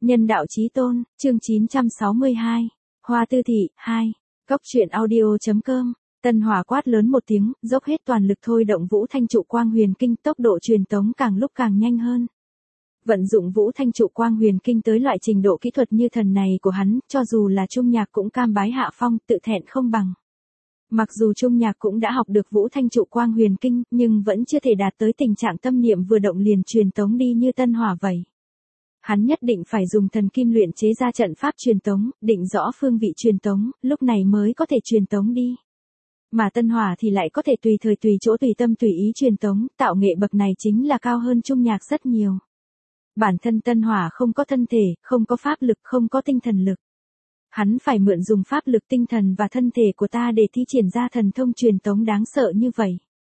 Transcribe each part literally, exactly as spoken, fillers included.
Nhân đạo chí tôn, chương chín trăm sáu mươi hai. Hoa Tư Thị, hai. Cốc truyện audio.com. Tân Hỏa quát lớn một tiếng, dốc hết toàn lực thôi động Vũ Thanh trụ quang huyền kinh, tốc độ truyền tống càng lúc càng nhanh hơn. Vận dụng Vũ Thanh trụ quang huyền kinh tới loại trình độ kỹ thuật như thần này của hắn, cho dù là Trung Nhạc cũng cam bái hạ phong, tự thẹn không bằng. Mặc dù Trung Nhạc cũng đã học được Vũ Thanh trụ quang huyền kinh, nhưng vẫn chưa thể đạt tới tình trạng tâm niệm vừa động liền truyền tống đi như Tân Hỏa vậy. Hắn nhất định phải dùng thần kim luyện chế ra trận pháp truyền tống, định rõ phương vị truyền tống, lúc này mới có thể truyền tống đi. Mà Tân Hỏa thì lại có thể tùy thời tùy chỗ tùy tâm tùy ý truyền tống, tạo nghệ bậc này chính là cao hơn Trung Nhạc rất nhiều. Bản thân Tân Hỏa không có thân thể, không có pháp lực, không có tinh thần lực. Hắn phải mượn dùng pháp lực tinh thần và thân thể của ta để thi triển ra thần thông truyền tống đáng sợ như vậy.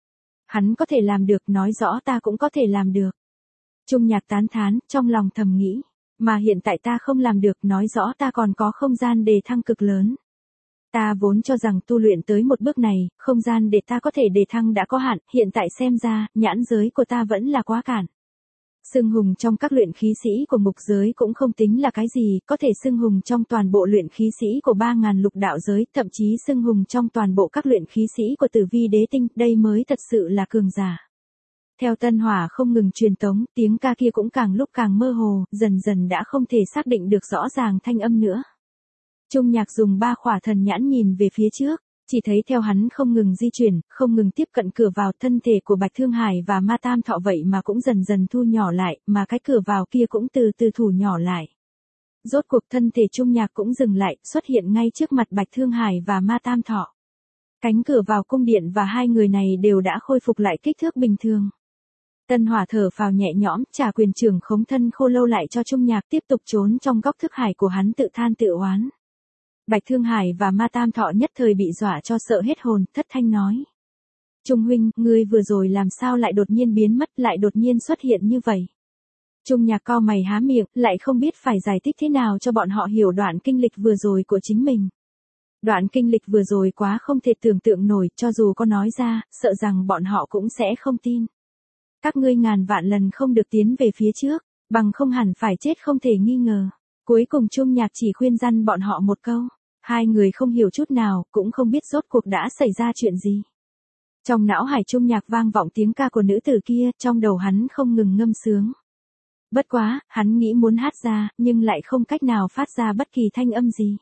Hắn có thể làm được, nói rõ ta cũng có thể làm được. Trung Nhạc tán thán, trong lòng thầm nghĩ, mà hiện tại ta không làm được, nói rõ ta còn có không gian đề thăng cực lớn. Ta vốn cho rằng tu luyện tới một bước này, không gian để ta có thể đề thăng đã có hạn, hiện tại xem ra, nhãn giới của ta vẫn là quá cạn. Xưng hùng trong các luyện khí sĩ của ngục giới cũng không tính là cái gì, có thể xưng hùng trong toàn bộ luyện khí sĩ của ba ngàn lục đạo giới, thậm chí xưng hùng trong toàn bộ các luyện khí sĩ của Tử Vi Đế Tinh, đây mới thật sự là cường giả. Theo Tân Hỏa không ngừng truyền tống, tiếng ca kia cũng càng lúc càng mơ hồ, dần dần đã không thể xác định được rõ ràng thanh âm nữa. Trung Nhạc dùng ba khỏa thần nhãn nhìn về phía trước, chỉ thấy theo hắn không ngừng di chuyển, không ngừng tiếp cận cửa vào, thân thể của Bạch Thương Hải và Ma Tam Thọ vậy mà cũng dần dần thu nhỏ lại, mà cái cửa vào kia cũng từ từ thu nhỏ lại. Rốt cuộc thân thể Trung Nhạc cũng dừng lại, xuất hiện ngay trước mặt Bạch Thương Hải và Ma Tam Thọ. Cánh cửa vào cung điện và hai người này đều đã khôi phục lại kích thước bình thường. Tân Hỏa thở phào nhẹ nhõm, trả quyền trưởng khống thân khô lâu lại cho Trung Nhạc, tiếp tục trốn trong góc thức hải của hắn tự than tự oán. Bạch Thương Hải và Ma Tam Thọ nhất thời bị dọa cho sợ hết hồn, thất thanh nói. Trung huynh, ngươi vừa rồi làm sao lại đột nhiên biến mất, lại đột nhiên xuất hiện như vậy? Trung Nhạc cau mày há miệng, lại không biết phải giải thích thế nào cho bọn họ hiểu đoạn kinh lịch vừa rồi của chính mình. Đoạn kinh lịch vừa rồi quá không thể tưởng tượng nổi, cho dù có nói ra, sợ rằng bọn họ cũng sẽ không tin. Các ngươi ngàn vạn lần không được tiến về phía trước, bằng không hẳn phải chết không thể nghi ngờ. Cuối cùng Trung Nhạc chỉ khuyên răn bọn họ một câu. Hai người không hiểu chút nào, cũng không biết rốt cuộc đã xảy ra chuyện gì. Trong não hải Trung Nhạc vang vọng tiếng ca của nữ tử kia, trong đầu hắn không ngừng ngâm sướng. Bất quá, hắn nghĩ muốn hát ra, nhưng lại không cách nào phát ra bất kỳ thanh âm gì.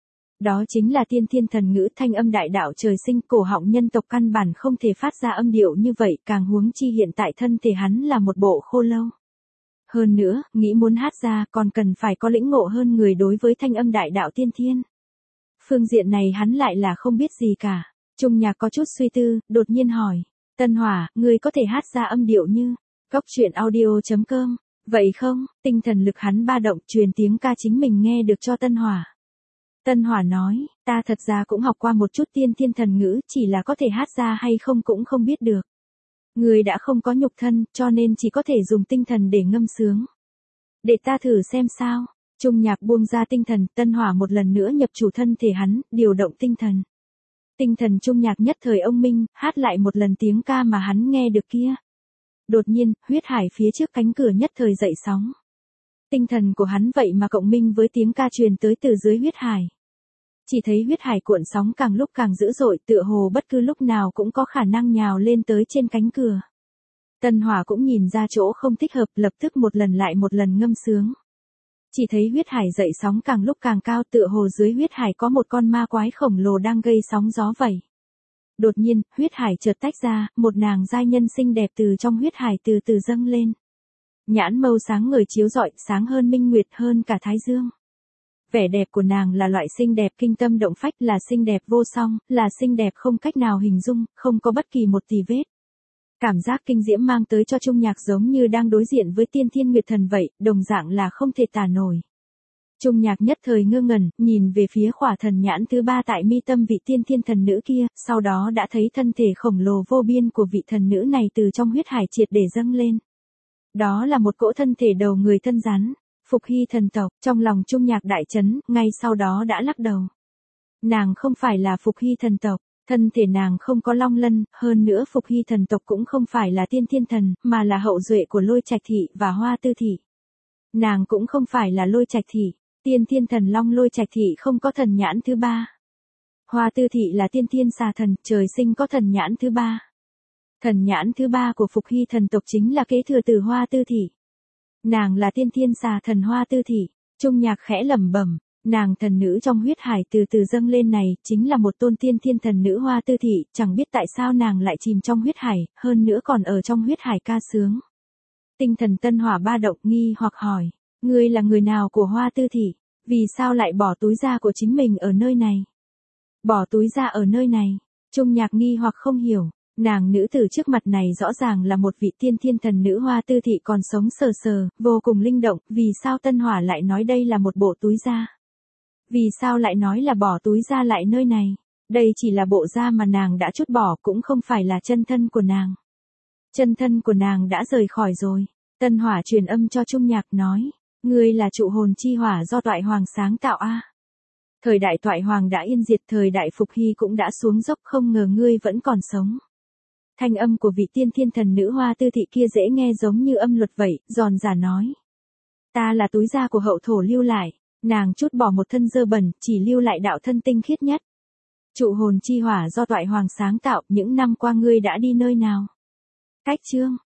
Đó chính là tiên thiên thần ngữ, thanh âm đại đạo trời sinh, cổ họng nhân tộc căn bản không thể phát ra âm điệu như vậy, càng huống chi hiện tại thân thể hắn là một bộ khô lâu. Hơn nữa, nghĩ muốn hát ra còn cần phải có lĩnh ngộ hơn người đối với thanh âm đại đạo tiên thiên. Phương diện này hắn lại là không biết gì cả. Trung Nhạc có chút suy tư, đột nhiên hỏi. Tân Hỏa, ngươi có thể hát ra âm điệu như Cốc truyện audio.com, vậy không? Tinh thần lực hắn ba động, truyền tiếng ca chính mình nghe được cho Tân Hỏa. Tân Hỏa nói, ta thật ra cũng học qua một chút tiên thiên thần ngữ, chỉ là có thể hát ra hay không cũng không biết được. Người đã không có nhục thân, cho nên chỉ có thể dùng tinh thần để ngâm sướng. Để ta thử xem sao. Trung Nhạc buông ra tinh thần, Tân Hỏa một lần nữa nhập chủ thân thể hắn, điều động tinh thần. Tinh thần Trung Nhạc nhất thời ông minh, hát lại một lần tiếng ca mà hắn nghe được kia. Đột nhiên, huyết hải phía trước cánh cửa nhất thời dậy sóng. Tinh thần của hắn vậy mà cộng minh với tiếng ca truyền tới từ dưới huyết hải. Chỉ thấy huyết hải cuộn sóng càng lúc càng dữ dội, tựa hồ bất cứ lúc nào cũng có khả năng nhào lên tới trên cánh cửa. Tân Hỏa cũng nhìn ra chỗ không thích hợp, lập tức một lần lại một lần ngâm sướng. Chỉ thấy huyết hải dậy sóng càng lúc càng cao, tựa hồ dưới huyết hải có một con ma quái khổng lồ đang gây sóng gió vậy. Đột nhiên, huyết hải chợt tách ra, một nàng giai nhân xinh đẹp từ trong huyết hải từ từ dâng lên. Nhãn mâu sáng ngời chiếu rọi, sáng hơn minh nguyệt, hơn cả thái dương. Vẻ đẹp của nàng là loại xinh đẹp kinh tâm động phách, là xinh đẹp vô song, là xinh đẹp không cách nào hình dung, không có bất kỳ một tì vết. Cảm giác kinh diễm mang tới cho Trung Nhạc giống như đang đối diện với tiên thiên nguyệt thần vậy, đồng dạng là không thể tả nổi. Trung Nhạc nhất thời ngơ ngẩn, nhìn về phía khỏa thần nhãn thứ ba tại mi tâm vị tiên thiên thần nữ kia, sau đó đã thấy thân thể khổng lồ vô biên của vị thần nữ này từ trong huyết hải triệt để dâng lên. Đó là một cỗ thân thể đầu người thân rắn, Phục Hy thần tộc, trong lòng Trung Nhạc đại chấn, ngay sau đó đã lắc đầu. Nàng không phải là Phục Hy thần tộc. Thân thể nàng không có long lân, hơn nữa Phục Hy thần tộc cũng không phải là tiên thiên thần, mà là hậu duệ của Lôi Trạch Thị và Hoa Tư Thị. Nàng cũng không phải là Lôi Trạch Thị, tiên thiên thần long Lôi Trạch Thị không có thần nhãn thứ ba. Hoa Tư Thị là tiên thiên xà thần, trời sinh có thần nhãn thứ ba. Thần nhãn thứ ba của Phục Hy thần tộc chính là kế thừa từ Hoa Tư Thị. Nàng là tiên thiên xà thần Hoa Tư Thị. Trung Nhạc khẽ lẩm bẩm, nàng thần nữ trong huyết hải từ từ dâng lên này, chính là một tôn tiên thiên thần nữ Hoa Tư Thị, chẳng biết tại sao nàng lại chìm trong huyết hải, hơn nữa còn ở trong huyết hải ca sướng. Tinh thần Tân Hỏa ba động nghi hoặc hỏi, ngươi là người nào của Hoa Tư Thị, vì sao lại bỏ túi da của chính mình ở nơi này? Bỏ túi da ở nơi này, Trung Nhạc nghi hoặc không hiểu, nàng nữ tử trước mặt này rõ ràng là một vị tiên thiên thần nữ Hoa Tư Thị còn sống sờ sờ, vô cùng linh động, vì sao Tân Hỏa lại nói đây là một bộ túi da? Vì sao lại nói là bỏ túi da lại nơi này? Đây chỉ là bộ da mà nàng đã trút bỏ, cũng không phải là chân thân của nàng. Chân thân của nàng đã rời khỏi rồi. Tân Hỏa truyền âm cho Trung Nhạc nói, ngươi là trụ hồn chi hỏa do Toại Hoàng sáng tạo a. Thời đại Toại Hoàng đã yên diệt, thời đại Phục Hy cũng đã xuống dốc, không ngờ ngươi vẫn còn sống. Thanh âm của vị tiên thiên thần nữ Hoa Tư Thị kia dễ nghe giống như âm luật vậy, giòn giả nói. Ta là túi da của hậu thổ lưu lại, nàng trút bỏ một thân dơ bẩn, chỉ lưu lại đạo thân tinh khiết nhất. Trụ hồn chi hỏa do Toại Hoàng sáng tạo, những năm qua ngươi đã đi nơi nào? Cách chương